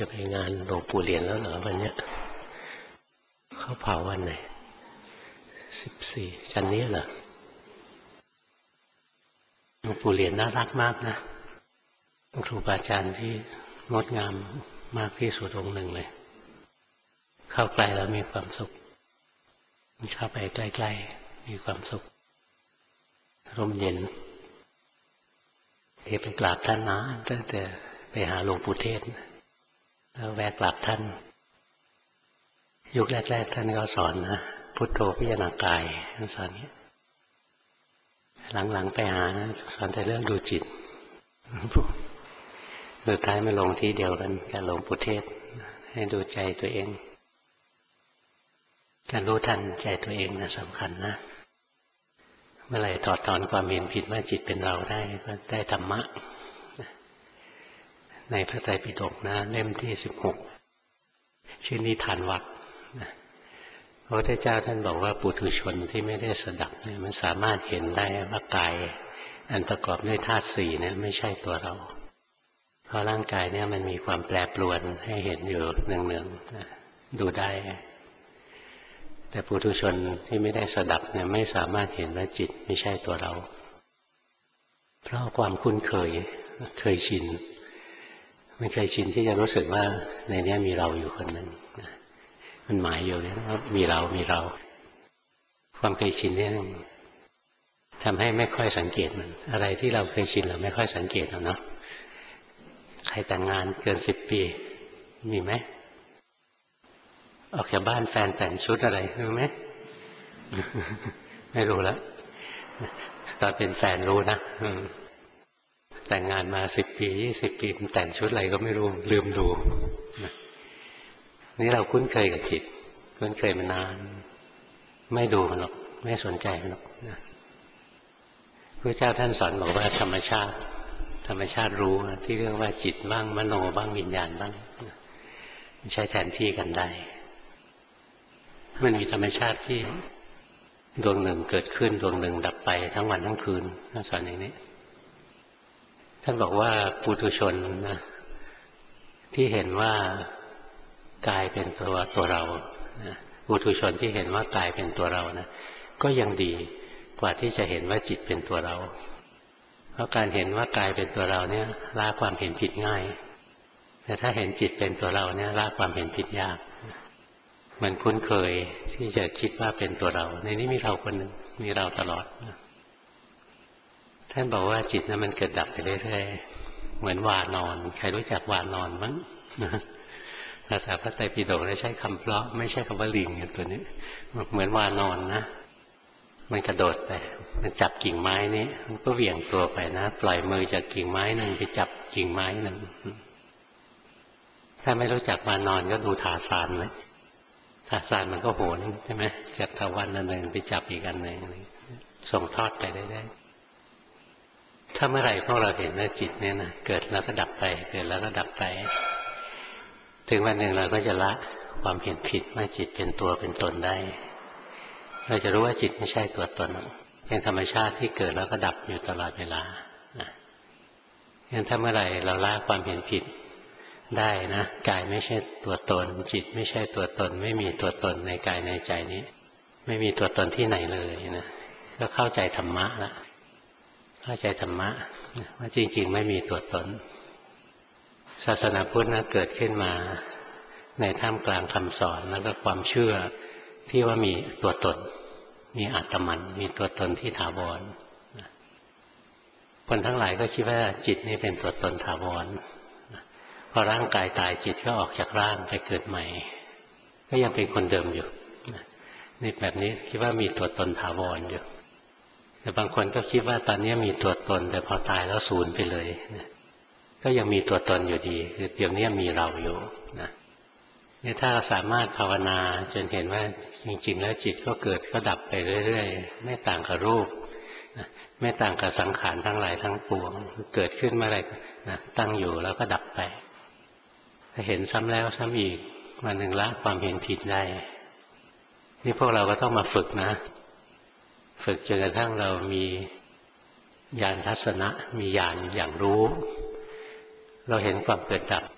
จะไปงานหลวงปู่เหรียญแล้วเหรอวันเนี้ยเขาเผาวันไหน14 จันนี้เหรอหลวงปู่เหรียญน่ารักมากนะครูบาอาจารย์ที่งดงามมากที่สุดองค์หนึ่งเลยเข้าใกล้แล้วมีความสุขเข้าไปใกล้ๆมีความสุขร่มเย็นที่ไปกราบท่านนะตั้งแต่ไปหาหลวงปู่เทศแล้วแวะกราบท่านยุคแรกๆท่านก็สอนนะพุทโธพิจารณากายท่านสอนนี้หลังๆไปหานะสอนแต่เรื่องดูจิตสุดท้ายมาลงที่เดียวกันกับหลวงปู่เทศให้ดูใจตัวเองการรู้ทันใจตัวเองนะสำคัญนะเมื่อไหร่ถอดถอนความเห็นผิดว่าจิตเป็นเราได้ก็ได้ธรรมะในพระไตรปิฎกนะเล่มที่16ชื่อนิทานวัดพระพุทธเจ้าท่านบอกว่าปุถุชนที่ไม่ได้สดับเนี่ยมันสามารถเห็นได้ว่ากายอันประกอบด้วยธาตุสี่เนี่ยไม่ใช่ตัวเราเพราะร่างกายเนี่ยมันมีความแปรปรวนให้เห็นอยู่เนืองๆดูได้แต่ปุถุชนที่ไม่ได้สดับเนี่ยไม่สามารถเห็นว่าจิตไม่ใช่ตัวเราเพราะความคุ้นเคยชินมันเคยชินที่จะรู้สึกว่าในนี้มีเราอยู่คนหนึ่งมันหมายอยู่เลยว่ามีเราความเคยชินนี่ทำให้ไม่ค่อยสังเกตมันอะไรที่เราเคยชินเราไม่ค่อยสังเกตเนาะใครแต่งงานเกิน10 ปีมีไหมออกจากบ้านแฟนแต่งชุดอะไรรู้ไหม ไม่รู้แล้วตอนเป็นแฟนรู้นะแต่งงานมา10 ปี20 ปีแต่งชุดอะไรก็ไม่รู้ลืมดูนี่เราคุ้นเคยกับจิตคุ้นเคยมานานไม่ดูมันหรอกไม่สนใจมันหรอกพระเจ้าท่านสอนบอกว่าธรรมชาติรู้ที่เรียกว่าจิตบ้างมโนบ้างวิญญาณบ้างใช้แทนที่กันได้มันมีธรรมชาติที่ดวงหนึ่งเกิดขึ้นดวงหนึ่งดับไปทั้งวันทั้งคืนท่านสอนอย่างนี้ท่านบอกว่าปุถุชนนะที่เห็นว่ากายเป็นตัวเราปุถุชนที่เห็นว่ากายเป็นตัวเรานะก็ยังดีกว่าที่จะเห็นว่าจิตเป็นตัวเราเพราะการเห็นว่ากายเป็นตัวเราเนี่ยละความเห็นผิดง่ายแต่ถ้าเห็นจิตเป็นตัวเราเนี่ยละความเห็นผิดยากมันคุ้นเคยที่จะคิดว่าเป็นตัวเราในนี้มีเราคนหนึ่งมีเราตลอดท่านบอกว่าจิตนั้นมันเกิดดับไปเรื่อยๆเหมือนวานอนใครรู้จักวานอนมั้งภาษาพระไตรปิฎกได้ใช้คำเพราะไม่ใช่คำว่าลิงตัวนี้เหมือนวานอนนะมันกระโดดไปมันจับกิ่งไม้นี้มันก็เหวี่ยงตัวไปนะปล่อยมือจากกิ่งไม้หนึ่งไปจับกิ่งไม้หนึ่งถ้าไม่รู้จักวานอนก็ดูทาสานไว้ทาสานมันก็โหนใช่ไหมจากทวันอันหนึ่งไปจับอีกอันหนึ่งส่งทอดไปได้ถ้าเมื่อไหร่พวกเราเห็นว่าจิตเนี่ยนะเกิดแล้วก็ดับไปเกิดแล้วก็ดับไปถึงวันหนึ่งเราก็จะละความเห็นผิดว่าจิตเป็นตัวเป็นตนได้เราจะรู้ว่าจิตไม่ใช่ตัวตนเป็นธรรมชาติที่เกิดแล้วก็ดับอยู่ตลอดเวลางั้นถ้าเมื่อไหร่เราละความเห็นผิดได้นะกายไม่ใช่ตัวตนจิตไม่ใช่ตัวตนไม่มีตัวตนในกายในใจนี้ไม่มีตัวตนที่ไหนเลยนะก็เข้าใจธรรมะละเข้าใจธรรมะว่าจริงๆไม่มีตัวตนศาสนาพุทธนะเกิดขึ้นมาในท่ามกลางคำสอนแล้วก็ความเชื่อที่ว่ามีตัวตนมีอาตมันมีตัวตนที่ถาวรคนทั้งหลายก็คิดว่าจิตนี่เป็นตัวตนถาวรพอร่างกายตายจิตก็ออกจากร่างไปเกิดใหม่ก็ยังเป็นคนเดิมอยู่นี่แบบนี้คิดว่ามีตัวตนถาวรอยู่แต่บางคนก็คิดว่าตอนนี้มีตัวตนแต่พอตายแล้วสูญไปเลยก็ยังมีตัวตนอยู่ดีคือเดี๋ยวนี้มีเราอยู่นะนี่ถ้าสามารถภาวนาจนเห็นว่าจริงๆแล้วจิตก็เกิดก็ดับไปเรื่อยๆไม่ต่างกับรูปไม่ต่างกับสังขารทั้งหลายทั้งปวงเกิดขึ้นเมื่อไรตั้งอยู่แล้วก็ดับไปถ้าเห็นซ้ำแล้วซ้ำอีกวันหนึ่งละความเห็นผิดได้นี่พวกเราก็ต้องมาฝึกนะฝึกจนกระทั่งเรามีญาณทัศนะมีญาณอย่างรู้เราเห็นความเกิดดับ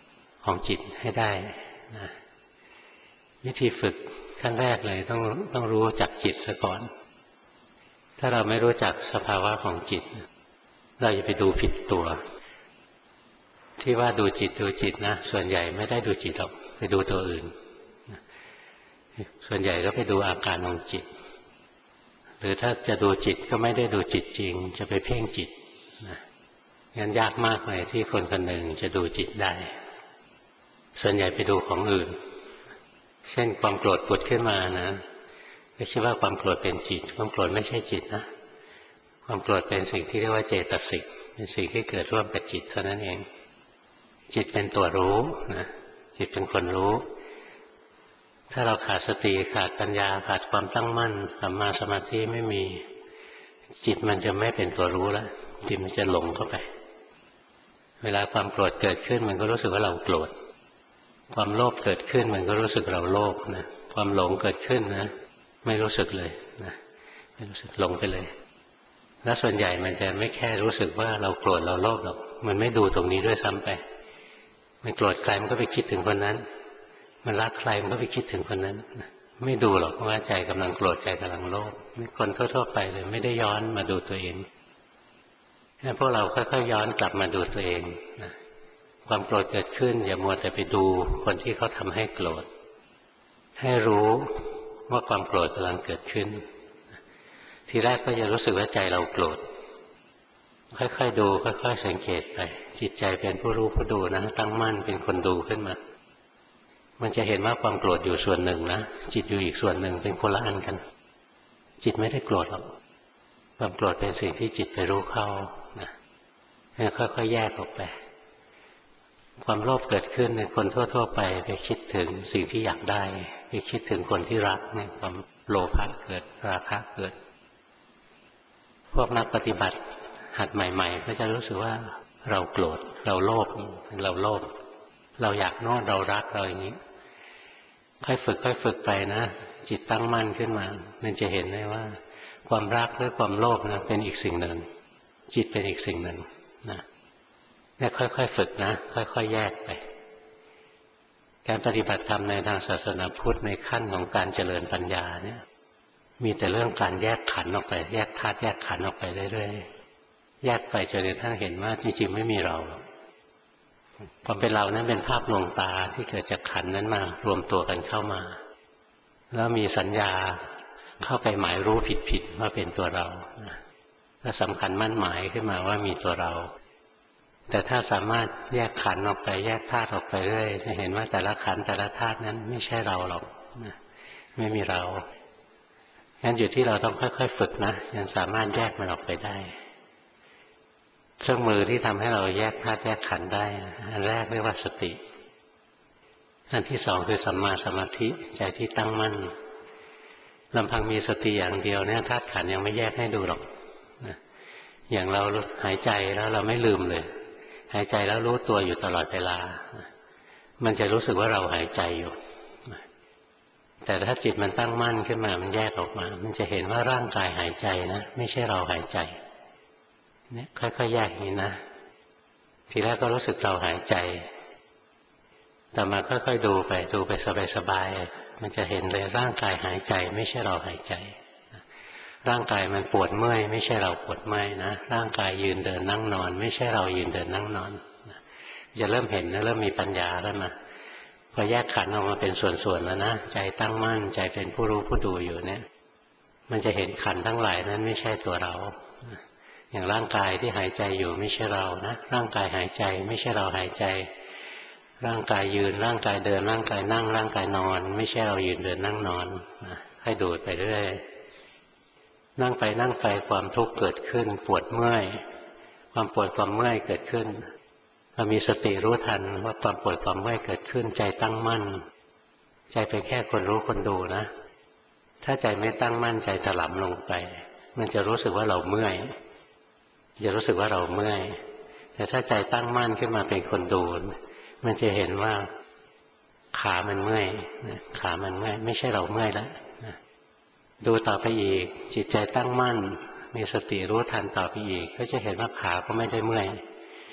ของจิตให้ได้นะวิธีฝึกขั้นแรกเลยต้องรู้จักจิตซะก่อนถ้าเราไม่รู้จักสภาวะของจิตเราจะไปดูผิดตัวที่ว่าดูจิตนะส่วนใหญ่ไม่ได้ดูจิตหรอกไปดูตัวอื่นส่วนใหญ่ก็ไปดูอาการของจิตหรือถ้าจะดูจิตก็ไม่ได้ดูจิตจริงจะไปเพ่งจิตนะงั้นยากมากเลยที่คนคนหนึ่งจะดูจิตได้ส่วนใหญ่ไปดูของอื่นเช่นความโกรธผุดขึ้นมานะก็คิดว่าความโกรธเป็นจิตความโกรธไม่ใช่จิตนะความโกรธเป็นสิ่งที่เรียกว่าเจตสิกเป็นสิ่งที่เกิดร่วมกับจิตเท่านั้นเองจิตเป็นตัวรู้นะจิตเป็นคนรู้ถ้าเราขาดสติขาดปัญญาขาดความตั้งมั่นสัมมาสมาธิไม่มีจิตมันจะไม่เป็นตัวรู้แล้วจิตมันจะหลงเข้าไปเวลาความโกรธเกิดขึ้นมันก็รู้สึกว่าเราโกรธความโลภเกิดขึ้นมันก็รู้สึกเราโลภนะความหลงเกิดขึ้นนะไม่รู้สึกเลยนะไม่รู้สึกหลงไปเลยแล้วส่วนใหญ่มันจะไม่แค่รู้สึกว่าเราโกรธเราโลภหรอกมันไม่ดูตรงนี้ด้วยซ้ำไปมันโกรธใครมันก็ไปคิดถึงคนนั้นมันรักใครมันก็ไปคิดถึงคนนั้นไม่ดูหรอกว่าใจกำลังโกรธใจกำลังโลภคนทั่วๆไปเลยไม่ได้ย้อนมาดูตัวเองพวกเราค่อยๆย้อนกลับมาดูตัวเองนะความโกรธเกิดขึ้นอย่ามัวแต่ไปดูคนที่เขาทำให้โกรธให้รู้ว่าความโกรธกำลังเกิดขึ้นทีแรกก็จะรู้สึกว่าใจเราโกรธค่อยๆดูค่อยๆสังเกตไปจิตใจเป็นผู้รู้ผู้ดูนะตั้งมั่นเป็นคนดูขึ้นมามันจะเห็นว่าความโกรธอยู่ส่วนหนึ่งนะจิตอยู่อีกส่วนหนึ่งเป็นคนละอันกันจิตไม่ได้โกรธหรอกความโกรธเป็นสิ่งที่จิตไปรู้เข้านะค่อยๆแยกออกไปความโลภเกิดขึ้นในคนทั่วๆไปไปคิดถึงสิ่งที่อยากได้ไปคิดถึงคนที่รักเนี่ยความโลภะเกิดราคะเกิดพวกนักปฏิบัติหัดใหม่ๆก็จะรู้สึกว่าเราโกรธเราโลภเราอยากโน่นเรารักเราอย่างนี้ค่อยฝึกไปนะจิตตั้งมั่นขึ้นมามันจะเห็นได้ว่าความรักหรือความโลภนะเป็นอีกสิ่งหนึ่งจิตเป็นอีกสิ่งหนึ่งนะเนี่ยค่อยๆฝึกนะค่อยๆแยกไปการปฏิบัติธรรมในทางศาสนาพุทธในขั้นของการเจริญปัญญาเนี่ยมีแต่เรื่องการแยกขันธ์ออกไปแยกธาตุแยกขันธ์ออกไปเรื่อยๆแยกไปจนกระทั่งเห็นว่าจริงๆไม่มีเราความเป็นเรานั้นเป็นภาพลวงตาที่เกิดจากขันธ์นั้นมารวมตัวกันเข้ามาแล้วมีสัญญาเข้าไปหมายรู้ผิดๆว่าเป็นตัวเราถ้าสำคัญมั่นหมายขึ้นมาว่ามีตัวเราแต่ถ้าสามารถแยกขันธ์ออกไปแยกธาตุออกไปเรื่อยจะเห็นว่าแต่ละขันธ์แต่ละธาตุนั้นไม่ใช่เราหรอกไม่มีเรางั้นอยู่ที่เราต้องค่อยๆฝึกนะยังสามารถแยกมันออกไปได้เครื่องมือที่ทำให้เราแยกธาตุแยกขันธ์ได้อันแรกเรียกว่าสติอันที่สองคือสัมมาสมาธิใจที่ตั้งมั่นลำพังมีสติอย่างเดียวเนี่ยธาตุขันธ์ยังไม่แยกให้ดูหรอกอย่างเราหายใจแล้วเราไม่ลืมเลยหายใจแล้วรู้ตัวอยู่ตลอดเวลามันจะรู้สึกว่าเราหายใจอยู่แต่ถ้าจิตมันตั้งมั่นขึ้นมามันแยกออกมามันจะเห็นว่าร่างกายหายใจนะไม่ใช่เราหายใจเนี่ยค่อยๆแยกอย่างนี้นะทีแรกก็รู้สึกเราหายใจแต่มาค่อยๆดูไปสบายๆมันจะเห็นเลยร่างกายหายใจไม่ใช่เราหายใจร่างกายมันปวดเมื่อยไม่ใช่เราปวดเมื่อยนะร่างกายยืนเดินนั่งนอนไม่ใช่เรายืนเดินนั่งนอนจะเริ่มเห็นนะเริ่มมีปัญญาแล้วนะพอแยกขันธ์ออกมาเป็นส่วนๆแล้วนะใจตั้งมั่นใจเป็นผู้รู้ผู้ดูอยู่เนี่ยมันจะเห็นขันธ์ทั้งหลายนั้นไม่ใช่ตัวเราอย่างร่างกายที่หายใจอยู่ไม่ใช่เรานะร่างกายหายใจไม่ใช่เราหายใจร่างกายยืนร่างกายเดินร่างกายนั่งร่างกายนอนไม่ใช่เรายืนเดินนั่งนอนให้ดูไปเรื่อยนั่งไปความทุกข์เกิดขึ้นปวดเมื่อยความปวดความเมื่อยเกิดขึ้นเรามีสติรู้ทันว่าความปวดความเมื่อยเกิดขึ้นใจตั้งมั่นใจเป็นแค่คนรู้คนดูนะถ้าใจไม่ตั้งมั่นใจถลำลงไปมันจะรู้สึกว่าเราเมื่อยจะรู้สึกว่าเราเมื่อยแต่ถ้าใจตั้งมั่นขึ้นมาเป็นคนดูมันจะเห็นว่าขามันเมื่อยไม่ใช่เราเมื่อยแล้วดูต่อไปอีกจิตใจตั้งมั่นมีสติรู้ทันต่อไปอีกก็จะเห็นว่าขาก็ไม่ได้เมื่อย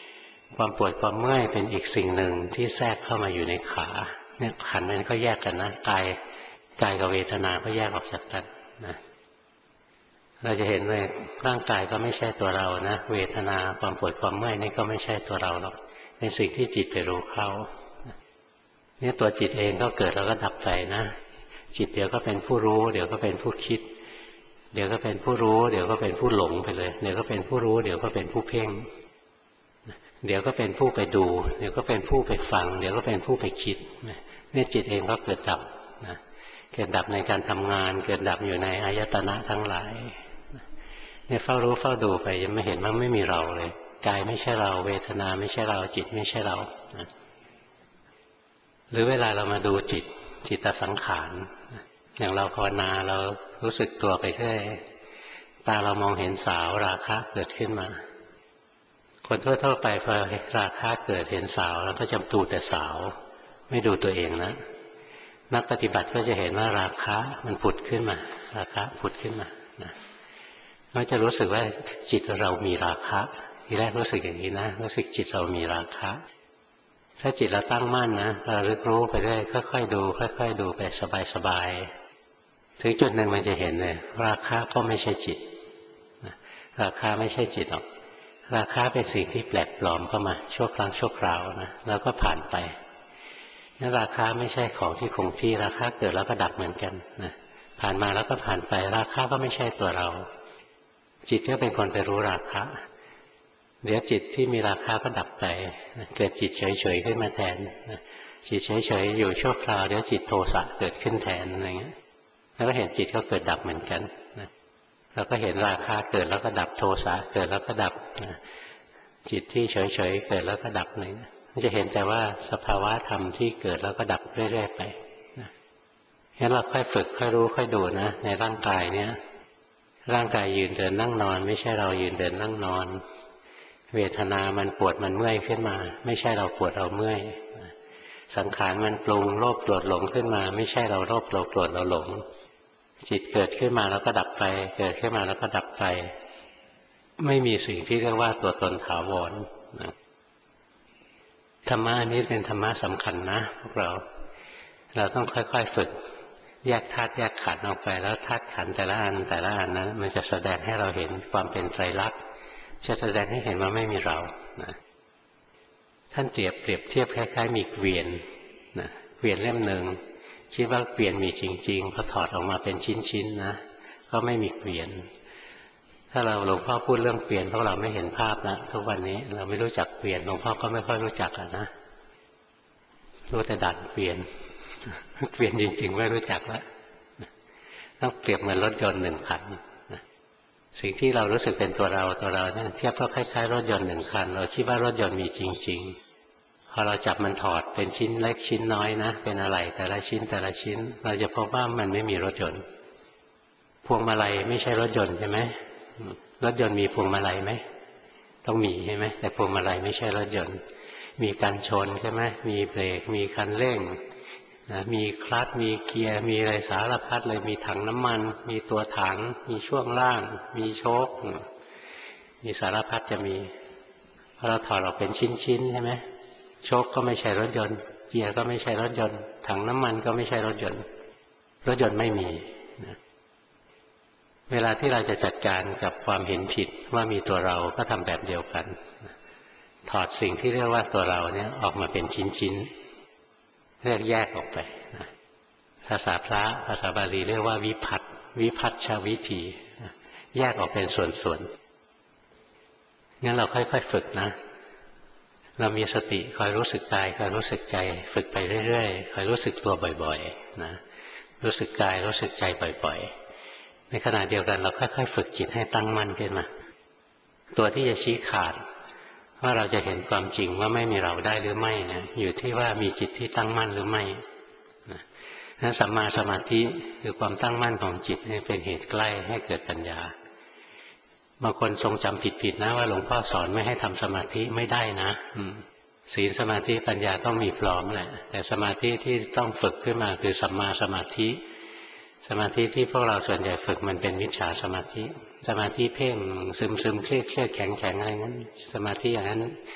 ความปวดความเมื่อยเป็นอีกสิ่งหนึ่งที่แทรกเข้ามาอยู่ในขาเนี่ยขันธ์นั้นก็แยกกันนะกายกับเวทนาก็แยกออกจากกันนะเราจะเห็นเลยร่างกายก็ไม่ใช่ตัวเรานะเวทนาความปวดความเมื่อยนี่ก็ไม่ใช่ตัวเราหรอกเป็นสิ่งที่จิตไปรู้เข้าเนี่ยตัวจิตเองก็เกิดแล้วก็ดับไปนะจิตเดี๋ยวก็เป็นผู้รู้เดี๋ยวก็เป็นผู้คิดเดี๋ยวก็เป็นผู้รู้เดี๋ยวก็เป็นผู้หลงไปเลยเดี๋ยวก็เป็นผู้รู้เดี๋ยวก็เป็นผู้เพ่งเดี๋ยวก็เป็นผู้ไปดูเดี๋ยวก็เป็นผู้ไปฟังเดี๋ยวก็เป็นผู้ไปคิดเนี่ยจิตเองก็เกิดดับนะเกิดดับในการทำงานเกิดดับอยู่ในอายตนะทั้งหลายเนี่ยเฝ้ารู้เฝ้าดูไปยังไม่เห็นว่าไม่มีเราเลยกายไม่ใช่เราเวทนาไม่ใช่เราจิตไม่ใช่เรานะหรือเวลาเรามาดูจิตสังขารอย่างเราภาวนาเรารู้สึกตัวไปเรื่อยตาเรามองเห็นสาวราคะเกิดขึ้นมาคนทั่วๆไปพอราคะเกิดเห็นสาวแล้วก็จะดูแต่สาวไม่ดูตัวเองนะนักปฏิบัติก็จะเห็นว่าราคะมันผุดขึ้นมาราคะผุดขึ้นมานะก็จะรู้สึกว่าจิตเรามีราคะทีแรกรู้สึกอย่างนี้นะรู้สึกจิตเรามีราคะถ้าจิตเราตั้งมั่นนะเราลึกรู้ไปเรื่อยค่อยๆดูค่อยๆดูไปสบายๆถึงจุดหนึ่งมันจะเห็นเลยราคะก็ไม่ใช่จิตราคะไม่ใช่จิตหรอกราคะเป็นสิ่งที่แปลกปลอมเข้ามาชั่วครั้งชั่วคราวนะแล้วก็ผ่านไปนั่นราคะไม่ใช่ของที่คงที่ราคะเกิดแล้วก็ดับเหมือนกันนะผ่านมาแล้วก็ผ่านไปราคะก็ไม่ใช่ตัวเราจิตก็เป็นคนไปรู้ราคะเดี๋ยวจิตที่มีราคะก็ดับไปเกิดจิตเฉยๆขึ้นมาแทนจิตเฉยๆอยู่ชั่วคราวเดี๋ยวจิตโทสะเกิดขึ้นแทนอะไรเงี้ยแล้วก็เห็นจิตก็เกิดดับเหมือนกันเราก็เห็นราคะเกิดแล้วก็ดับโทสะเกิดแล้วก็ดับจิตที่เฉยๆเกิดแล้วก็ดับเลยมันจะเห็นแต่ว่าสภาวะธรรมที่เกิดแล้วก็ดับเรื่อยๆไปงั้นเราค่อยฝึกค่อยรู้ค่อยดูนะในร่างกายเนี้ยร่างกายยืนเดินนั่งนอนไม่ใช่เรายืนเดินนั่งนอนเวทนามันปวดมันเมื่อยขึ้นมาไม่ใช่เราปวดเราเมื่อยสังขารมันปรุงโลภโกรธหลงขึ้นมาไม่ใช่เราโลภเราโกรธเราหลงจิตเกิดขึ้นมาแล้วก็ดับไปเกิดขึ้นมาแล้วก็ดับไปไม่มีสิ่งที่เรียกว่าตัวตนถาวรนะธรรมะอันนี้เป็นธรรมะสำคัญนะพวกเราต้องค่อยๆฝึกแยกธาตุแยกขันธ์ออกไปแล้วธาตุขันธ์แต่ละอันนั้นมันจะแสดงให้เราเห็นความเป็นไตรลักษณ์จะแสดงให้เห็นว่าไม่มีเรานะท่านเปรียบเทียบคล้ายๆมีเกวียนนะเกวียนเล่มหนึ่งคิดว่าเกวียนมีจริงๆพอถอดออกมาเป็นชิ้นๆนะก็ไม่มีเกวียนถ้าหลวงพ่อพูดเรื่องเกวียนพวกเราไม่เห็นภาพนะทุกวันนี้เราไม่รู้จักเกวียนหลวงพ่อก็ไม่ค่อยรู้จักนะรู้แต่ดัดเกวียนเกวียนจริงๆไม่รู้จักแล้วต้องเปรียบเหมือนรถยนต์หนึ่งคันสิ่งที่เรารู้สึกเป็นตัวเราเนี่ยเทียบก็คล้ายๆรถยนต์หนึ่งคันเราคิดว่ารถยนต์มีจริงๆพอเราจับมันถอดเป็นชิ้นเล็กชิ้นน้อยนะเป็นอะไรแต่ละชิ้นเราจะพบว่ามันไม่มีรถยนต์พวงมาลัยไม่ใช่รถยนต์ใช่ไหมรถยนต์มีพวงมาลัยไหมต้องมีใช่ไหมแต่พวงมาลัยไม่ใช่รถยนต์มีกันชนใช่ไหมมีเบรกมีคันเร่งนะมีคลัตช์มีเกียร์มีอะไรสารพัดเลยมีถังน้ำมันมีตัวถังมีช่วงล่างมีโชคมีสารพัดจะมีพอเราถอดออกเป็นชิ้นๆใช่ไหมโชคก็ไม่ใช่รถยนต์เกียร์ก็ไม่ใช่รถยนต์ถังน้ำมันก็ไม่ใช่รถยนต์ไม่มีนะเวลาที่เราจะจัดการกับความเห็นผิดว่ามีตัวเราก็ทำแบบเดียวกันถอดสิ่งที่เรียกว่าตัวเราเนี่ยออกมาเป็นชิ้นๆเรียกแยกออกไปภาษาพระภาษาบาลีเรียกว่าวิพัฒชวิธีแยกออกเป็นส่วนๆงั้นเราค่อยๆฝึกนะเรามีสติคอยรู้สึกกายคอยรู้สึกใจฝึกไปเรื่อยๆคอยรู้สึกตัวบ่อยๆนะรู้สึกกายรู้สึกใจบ่อยๆในขณะเดียวกันเราค่อยๆฝึกจิตให้ตั้งมั่นขึ้นมาตัวที่จะชี้ขาดว่าเราจะเห็นความจริงว่าไม่มีเราได้หรือไม่นะอยู่ที่ว่ามีจิตที่ตั้งมั่นหรือไม่นั้นสัมมาสมาธิคือความตั้งมั่นของจิตเป็นเหตุใกล้ให้เกิดปัญญาบางคนทรงจำผิดนะว่าหลวงพ่อสอนไม่ให้ทำสมาธิไม่ได้นะศีลสมาธิปัญญาต้องมีพร้อมแหละแต่สมาธิที่ต้องฝึกขึ้นมาคือสัมมาสมาธิสมาธิที่พวกเราส่วนใหญ่ฝึกมันเป็นมิจฉาสมาธิสมาธิเพ่งซึมเครียดแข็งอะไรงั้นสมาธิอย่างนั้น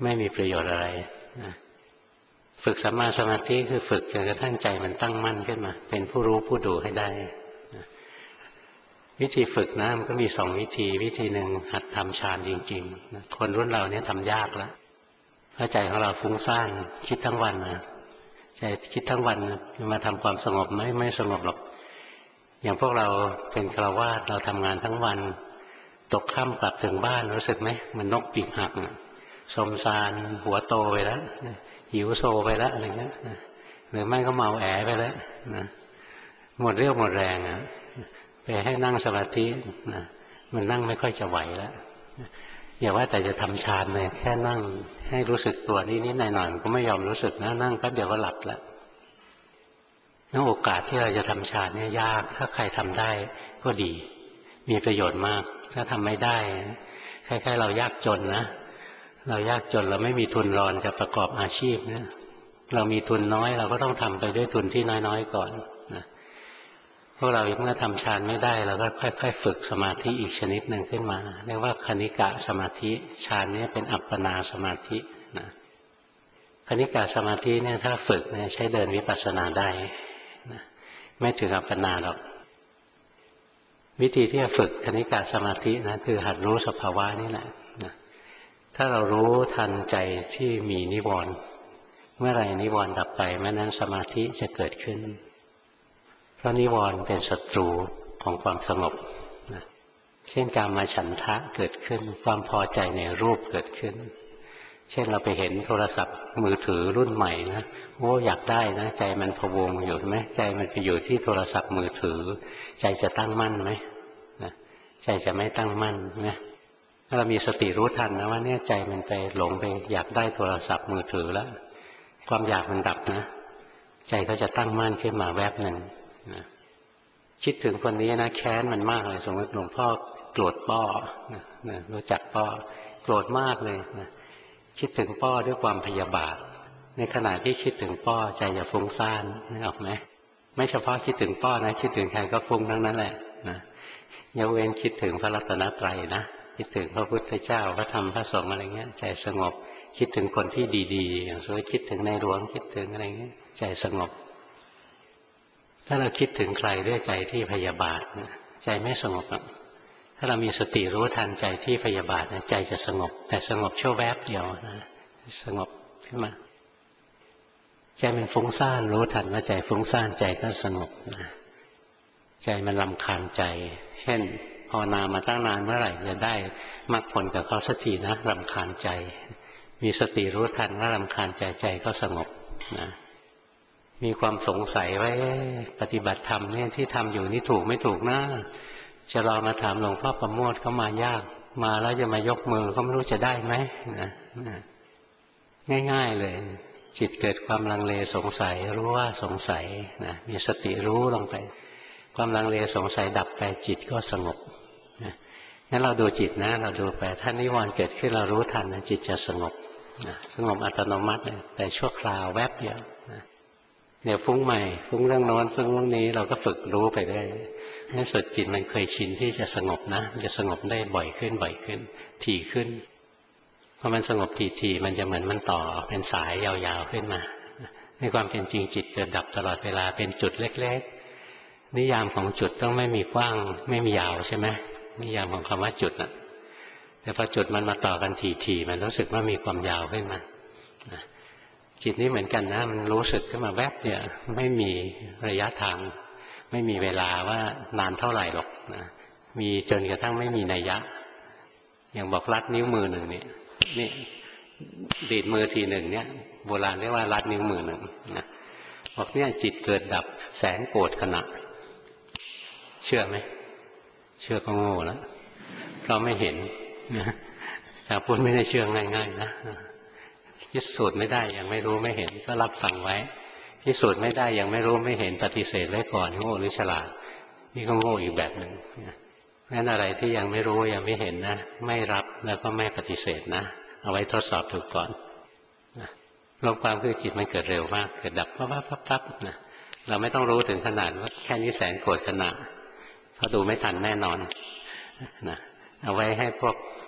ไม่มีประโยชน์อะไรนะฝึกสัมมาสมาธิคือฝึกจนกระทั่งใจมันตั้งมั่นขึ้นมาเป็นผู้รู้ผู้ดูให้ได้นะวิธีฝึกนะมันก็มีสองวิธีวิธีหนึ่งหัดทำฌานจริงๆนะคนรุ่นเราเนี่ยทำยากแล้วเพราะใจของเราฟุ้งซ่านคิดทั้งวันนะใจคิดทั้งวันมาทำความสงบไม่สงบหรอกอย่างพวกเราเป็นฆราวาสเราทำงานทั้งวันตกค่ำกลับถึงบ้านรู้สึกไหมมันนกปีกหักสมซานหัวโตไปแล้วหิวโซไปแล้วอะไรเงี้ยหรือไม่ก็เมาแอไปแล้วนะหมดเรี่ยวหมดแรงไปให้นั่งสมาธินะมันนั่งไม่ค่อยจะไหวแล้วอย่าว่าแต่จะทำฌานเลยแค่นั่งให้รู้สึกตัวนิดๆหน่อยๆมันก็ไม่ยอมรู้สึกนะนั่งแป๊บเดียวก็หลับแล้วนั่นโอกาสที่เราจะทำฌานเนี่ยยากถ้าใครทำได้ก็ดีมีประโยชน์มากถ้าทำไม่ได้คล้ายๆเรายากจนนะเรายากจนเราไม่มีทุนรอนจะประกอบอาชีพเนี่ยเรามีทุนน้อยเราก็ต้องทำไปด้วยทุนที่น้อยๆก่อนนะพวกเราเมื่อทำฌานไม่ได้เราก็ค่อยๆฝึกสมาธิอีกชนิดหนึ่งขึ้นมาเรียกว่าคณิกะสมาธิฌานนี้เป็นอัปปนาสมาธินะคณิกะสมาธิเนี่ยถ้าฝึกเนี่ยใช้เดินวิปัสสนาได้นะไม่ถึงอัปปนาหรอกวิธีที่จะฝึกคณิกะสมาธินะคือหัดรู้สภาวะนี่แหละนะถ้าเรารู้ทันใจที่มีนิวรณ์เมื่อไรนิวรณ์ดับไปเมื่อนั้นสมาธิจะเกิดขึ้นเพราะนิวรณ์เป็นศัตรูของความสงบนะเช่นกามฉันทะเกิดขึ้นความพอใจในรูปเกิดขึ้นเช่นเราไปเห็นโทรศัพท์มือถือรุ่นใหม่นะโอ้อยากได้นะใจมันพะวงอยู่ไหมใจมันไปอยู่ที่โทรศัพท์มือถือใจจะตั้งมั่นไหมนะใจจะไม่ตั้งมั่นนะถ้าเรามีสติรู้ทันนะว่าเนี่ยใจมันไปหลงไปอยากได้โทรศัพท์มือถือแล้วความอยากมันดับนะใจก็จะตั้งมั่นขึ้นมาแวบหนึ่งนะคิดถึงคนนี้นะแค้นมันมากเลยสมมติหลวงพ่อโกรธป้อนะรู้จักป้อโกรธมากเลยนะคิดถึงป้อด้วยความพยาบาทในขณะที่คิดถึงป้อใจจะฟุ้งซ่านนึกออกไหมไม่เฉพาะคิดถึงป้อนะคิดถึงใครก็ฟุ้งทั้งนั้นแหละนะยกเว้นคิดถึงพระรัตนตรัยนะคิดถึงพระพุทธเจ้าพระธรรมพระสงฆ์อะไรเงี้ยใจสงบคิดถึงคนที่ดีๆอย่างสมมติคิดถึงในหลวงคิดถึงอะไรเงี้ยใจสงบถ้าเราคิดถึงใครด้วยใจที่พยาบาทนะใจไม่สงบถ้าเรามีสติรู้ทันใจที่พยาบาทนะใจจะสงบแต่สงบชั่วแวบเดียวนะสงบขึ้นมาใจมันฟุ้งซ่านรู้ทันว่าใจฟุ้งซ่านใจก็สงบนะใจมันรำคาญใจเช่นภาวนามาตั้งนานเมื่อไหร่จะได้มรรคผลกับเขาสักทีนะรำคาญใจมีสติรู้ทันว่ารำคาญใจใจก็สงบนะมีความสงสัยว่าปฏิบัติธรรมเนี่ยที่ทำอยู่นี่ถูกไม่ถูกนะจะรอมาถามหลวงพ่อประโมทเขามายากมาแล้วจะมายกมือเขาไม่รู้จะได้ไหมนะง่ายๆเลยจิตเกิดความลังเลสงสัยรู้ว่าสงสัยนะมีสติรู้ลงไปความลังเลสงสัยดับไปจิตก็สงบนะงั้นเราดูจิตนะเราดูไปถ้านิวรณ์เกิดขึ้นเรารู้ทันนะจิตจะสงบนะสงบอัตโนมัติเลยแต่ชั่วคราวแวบเดียวนะเดี๋ยวฟุ้งใหม่ฟุ้งเรื่องโน้นฟุ้งเรื่องนี้เราก็ฝึกรู้ไปได้ในสุดจิตมันเคยชินที่จะสงบนะจะสงบได้บ่อยขึ้นถี่ขึ้นพอมันสงบถี่มันจะเหมือนมันต่อเป็นสายยาวๆขึ้นมาในความเป็นจริงจิตเกิดดับตลอดเวลาเป็นจุดเล็กๆนิยามของจุดต้องไม่มีกว้างไม่มียาวใช่ไหมนิยามของคำว่าจุดน่ะแต่พอจุดมันมาต่อกันถี่มันรู้สึกว่ามีความยาวขึ้นมาจิตนี้เหมือนกันนะมันรู้สึกขึ้นมาแวบเดียวไม่มีระยะทางไม่มีเวลาว่านานเท่าไหร่หรอกนะมีจนกระทั่งไม่มีนัยยะอย่างบอกลัดนิ้วมือหนึ่งเนี่ยนี่ดีดมือทีหนึ่งเนี่ยโบราณเรียกว่าลัดนิ้วมือหนึ่งนะบอกเนี่ยจิตเกิดดับแสนโกรธขณะเชื่อไหมเชื่อก็โง่แล้วเพราะไม่เห็นนะแต่พูดไม่ได้เชื่อง่ายๆนะพิสูจน์ไม่ได้ยังไม่รู้ไม่เห็นก็รับฟังไว้พิสูจน์ไม่ได้ยังไม่รู้ไม่เห็นปฏิเสธไว้ก่อนโง่หรือฉลาดนี่ก็โง่อีกแบบหนึ่งงั้นอะไรที่ยังไม่รู้ยังไม่เห็นนะไม่รับแล้วก็ไม่ปฏิเสธนะเอาไว้ทดสอบดูก่อนลมความคือจิตมันเกิดเร็วมากเกิดดับปั๊บนะเราไม่ต้องรู้ถึงขนาดว่าแค่นี้แสนโกรธขณะเขาดูไม่ทันแน่นอนนะเอาไว้ให้พวก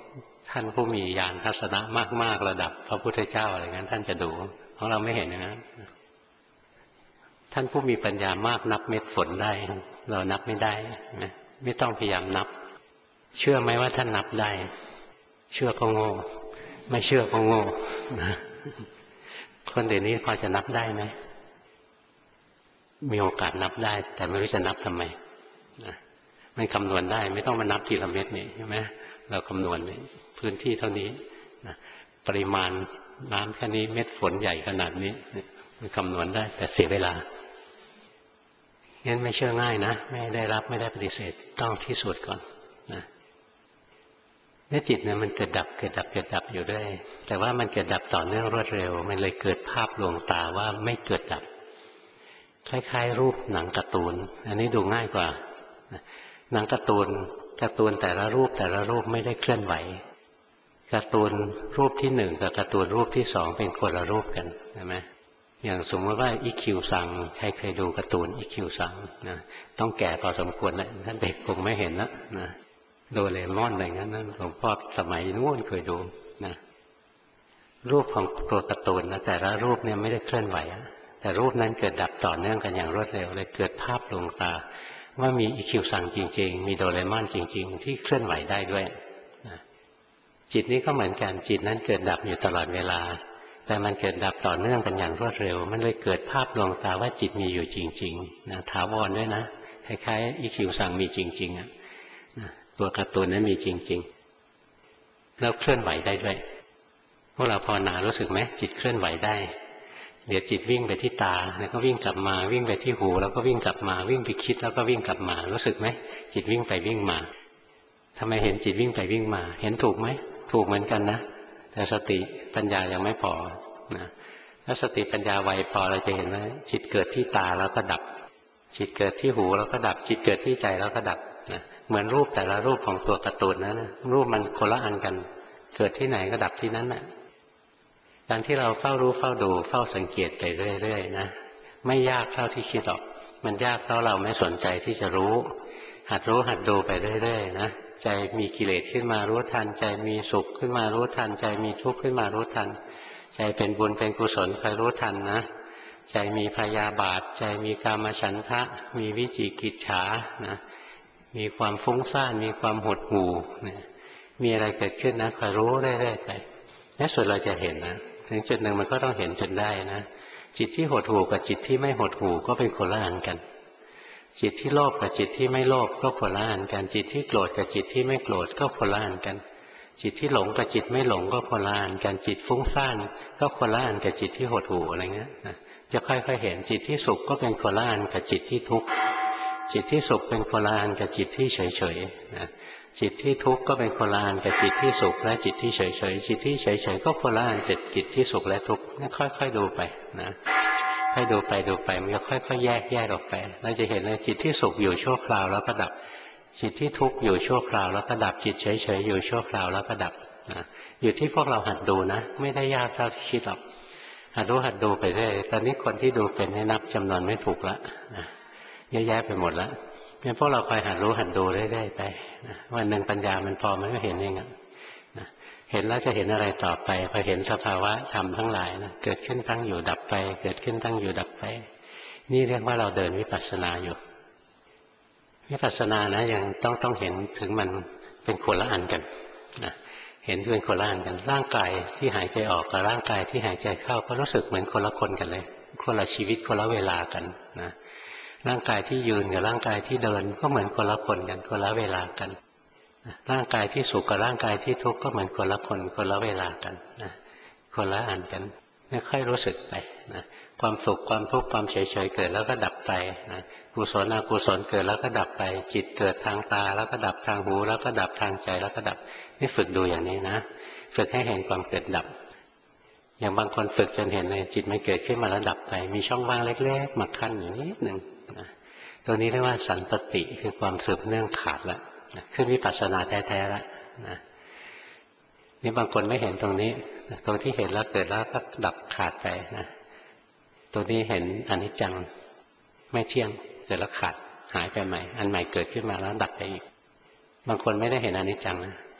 ท่านผู้มีญาณทัศนะมากๆระดับพระพุทธเจ้าอะไรงั้นท่านจะดูเพราะเราไม่เห็นอย่างนั้นท่านผู้มีปัญญามากนับเม็ดฝนได้เรานับไม่ได้นะไม่ต้องพยายามนับเชื่อไหมว่าท่านนับได้เชื่อก็โง่ไม่เชื่อก็โง่นะคนเดี๋ยวนี้พอจะนับได้ไหมมีโอกาสนับได้แต่ไม่รู้จะนับทำไมนะมันคำนวณได้ไม่ต้องมานับทีละเม็ดนี่ใช่ไหมเราคำนวณพื้นที่เท่านี้นะปริมาณน้ำแค่นี้เม็ดฝนใหญ่ขนาดนี้มันคำนวณได้แต่เสียเวลางั้นไม่เชื่อง่ายนะไม่ได้รับไม่ได้ปฏิเสธต้องพิสูจน์ก่อนนะเนี่ยจิตเนี่ยมันเกิดดับเกิดดับเกิดดับอยู่ด้วยแต่ว่ามันเกิดดับต่อเนื่องรวดเร็วมันเลยเกิดภาพลวงตาว่าไม่เกิดดับคล้ายๆรูปหนังการ์ตูนอันนี้ดูง่ายกว่าหนังการ์ตูนแต่ละรูปไม่ได้เคลื่อนไหวการ์ตูนรูปที่หนึ่งกับการ์ตูนรูปที่สองเป็นคนละรูปกันใช่ไหมอย่างสมมติว่าอีคิวซังใครเคยดูการ์ตูนอีคิวซังนะต้องแก่พอสมควรแล้วท่านเด็กคงไม่เห็นแล้วนะโดเรมอนอะไรงั้นหลวงพ่อสมัยนู้นเคยดูนะรูปของตัวการ์ตูนนะแต่ละรูปเนี่ยไม่ได้เคลื่อนไหวแต่รูปนั้นเกิดดับต่อเนื่องกันอย่างรวดเร็วเลยเกิดภาพลวงตาว่ามีอีคิวซังจริงๆมีโดเรมอนจริงๆที่เคลื่อนไหวได้ด้วยนะจิตนี้ก็เหมือนกันจิตนั้นเกิดดับอยู่ตลอดเวลาแต่มันเกิดดับต่อเนื่องกันอย่างรวดเร็วมันเลยเกิดภาพลวงตาว่าจิตมีอยู่จริงๆนะถาวรด้วยนะคล้ายๆอีคิวซังมีจริงๆตัวการ์ตูนนั้นมีจริงๆแล้วเคลื่อนไหวได้ด้วยพวกเราภาวนารู้สึกไหมจิตเคลื่อนไหวได้เดี๋ยวจิตวิ่งไปที่ตาแล้วก็วิ่งกลับมาวิ่งไปที่หูแล้วก็วิ่งกลับมาวิ่งไปคิดแล้วก็วิ่งกลับมารู้สึกไหมจิตวิ่งไปวิ่งมาทำไมเห็นจิตวิ่งไปวิ่งมาเห็นถูกไหมถูกเหมือนกันนะแต่สติปัญญายังไม่พอนะถ้าสติปัญญาไวพอเราจะเห็นว่าจิตเกิดที่ตาแล้วก็ดับจิตเกิดที่หูแล้วก็ดับจิตเกิดที่ใจแล้วก็ดับนะเหมือนรูปแต่ละรูปของตัวการ์ตูนนะรูปมันคนละอันกันเกิดที่ไหนก็ดับที่นั้นแหละการที่เราเฝ้ารู้เฝ้าดูเฝ้าสังเกตไปเรื่อยๆนะไม่ยากเท่าที่คิดหรอกมันยากเพราะเราไม่สนใจที่จะรู้หัดรู้หัดดูไปเรื่อยๆนะใจมีกิเลสขึ้นมารู้ทันใจมีสุขขึ้นมารู้ทันใจมีทุกข์ขึ้นมารู้ทันใจเป็นบุญเป็นกุศลคอยรู้ทันนะใจมีพยาบาทใจมีกามฉันทะมีวิจิกิจฉานะมีความฟุ้งซ่านมีความหดหู่นะมีอะไรเกิดขึ้นนะคอยรู้เรื่อยๆไปในสุดเราจะเห็นนะถึงจุดหนึ่งมันก็ต้องเห็นจนได้นะจิตที่หดหู่กับจิตที่ไม่หดหู่ก็เป็นคนละอันกันจิตที่โลภกับจิตที่ไม่โลภก็คนละอันกันจิตที่โกรธกับจิตที่ไม่โกรธก็คนละอันกันจิตที่หลงกับจิตไม่หลงก็คนละอันกันจิตฟุ้งซ่านก็คนละอันกับจิตที่หดหู่อะไรเงี้ยนะจะค่อยๆเห็นจิตที่สุขก็เป็นคนละอันกับจิตที่ทุกข์จิตที่สุขเป็นคนละอันกับจิตที่เฉยๆนะจิตที่ทุกข์ก็เป็นคนละอันกับจิตที่สุขและจิตที่เฉยๆจิตที่เฉยๆก็คนละอันกับจิตที่สุขและทุกข์นี่ค่อยๆดูไปนะให้ดูไปดูไปมันจะค่อยๆแยกออกไปเราจะเห็นเลยจิตที่สุขอยู่ชั่วคราวแล้วก็ดับจิตที่ทุกข์อยู่ชั่วคราวแล้วก็ดับจิตเฉยๆอยู่ชั่วคราวแล้วก็ดับนะอยู่ที่พวกเราหัดดูนะไม่ได้ยากเท่าที่คิดหรอกหัดรู้หัดดูไปเรื่อยตอนนี้คนที่ดูเป็นให้นับจำนวนไม่ถูกละนะเยอะแยะไปหมดแล้วงั้นพวกเราคอยหัดรู้หัดดูเรื่อยๆไปนะวันหนึ่งปัญญามันพอมันก็เห็นเองนะเห็นแล้วจะเห็นอะไรต่อไปพอเห็นสภาวะธรรมทั้งหลายนะเกิดขึ้นตั้งอยู่ดับไปเกิดขึ้นตั้งอยู่ดับไปนี่เรียกว่าเราเดินวิปัสสนาอยู่วิปัสสนานะยังต้องเห็นถึงมันเป็นคนละอันกันนะเห็นเป็นคนละอันกันร่างกายที่หายใจออกกับร่างกายที่หายใจเข้าก็รู้สึกเหมือนคนละคนกันเลยคนละชีวิตคนละเวลากันนะร่างกายที่ยืนกับร่างกายที่เดินก็เหมือนคนละคนกันคนละเวลากันร่างกายที่สุขกับร่างกายที่ทุกข์ก็เหมือนคนละคนคนละเวลากันนะคนละอันกันไม่ค่อยรู้สึกไปนะความสุขความทุกข์ความเฉยๆเกิดแล้วก็ดับไปนะกุศลอกุศลเกิดแล้วก็ดับไปจิตเกิดทางตาแล้วก็ดับทางหูแล้วก็ดับทางใจแล้วก็ดับนี่ฝึกดูอย่างนี้นะฝึกให้เห็นความเกิดดับอย่างบางคนฝึกจนเห็นเลยจิตมันเกิดขึ้นมาแล้วดับไปมีช่องว่างเล็กๆมาขั้นอยู่นิดหนึ่งนะตัวนี้เรียกว่าสันตติคือความสืบเนื่องขาดแล้วขึ้นวิปัสสนาแท้ๆแล้วนะนี่บางคนไม่เห็นตรงนี้ตรงที่เห็นแล้วเกิดแล้วก็ดับขาดไปนะตัวนี้เห็นอนิจจังไม่เที่ยงเกิดแล้วขาดหายไปใหม่อันใหม่เกิดขึ้นมาแล้วดับไปอีกบางคนไม่ได้เห็นอนิจจังนะ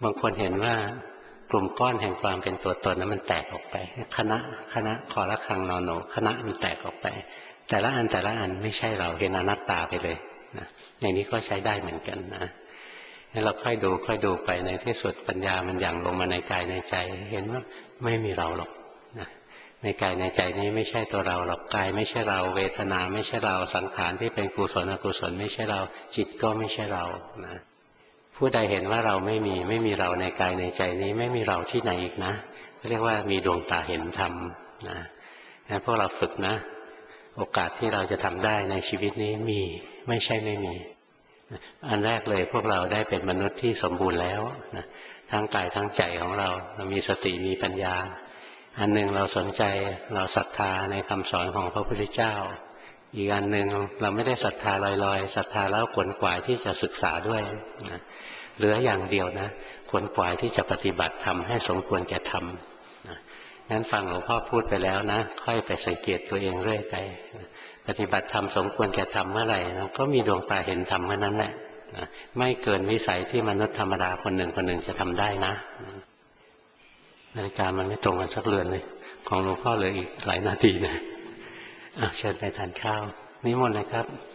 บางคนเห็นว่ากลุ่มก้อนแห่งความเป็นตัวตนนั้นมันแตกออกไปคณะคอระฆังนอนหนูคณะมันแตกออกไปแต่ละอันไม่ใช่เราเห็นอนัตตาไปเลยนะอย่างนี้ก็ใช้ได้เหมือนกันนะให้เราค่อยดูไปในที่สุดปัญญามันหยั่งลงมาในกายในใจเห็นว่าไม่มีเราหรอกนะในกายในใจนี้ไม่ใช่ตัวเราหรอกกายไม่ใช่เราเวทนาไม่ใช่เราสังขารที่เป็นกุศลอกุศลไม่ใช่เราจิตก็ไม่ใช่เรานะผู้ใดเห็นว่าเราไม่มีเราในกายในใจนี้ไม่มีเราที่ไหนอีกนะเรียกว่ามีดวงตาเห็นธรรมนะงั้นพวกเราฝึกนะโอกาสที่เราจะทำได้ในชีวิตนี้มีไม่ใช่ไม่มีอันแรกเลยพวกเราได้เป็นมนุษย์ที่สมบูรณ์แล้วนะทั้งกายทั้งใจของเรามีสติมีปัญญาอันหนึ่งเราสนใจเราศรัทธาในคำสอนของพระพุทธเจ้าอีกอันหนึ่งเราไม่ได้ศรัทธาลอยๆศรัทธาแล้วขวนขวายที่จะศึกษาด้วยนะเหลืออย่างเดียวนะขวนขวายที่จะปฏิบัติทำให้สมควรแก่ทำนะงั้นฟังหลวงพ่อพูดไปแล้วนะค่อยไปสังเกตตัวเองเรื่อยไปปฏิบัติธรรมสมควรแก่ทำเมื่อไหร่นะก็มีดวงตาเห็นธรรมเมื่อนั้นแหละนะไม่เกินวิสัยที่มนุษย์ธรรมดาคนหนึ่งจะทำได้นะนาฬิกามันไม่ตรงกันสักเรือนเลยของหลวงพ่อเหลืออีกหลายนาทีนะเชิญไปทานข้าวนิมนต์เลยครับ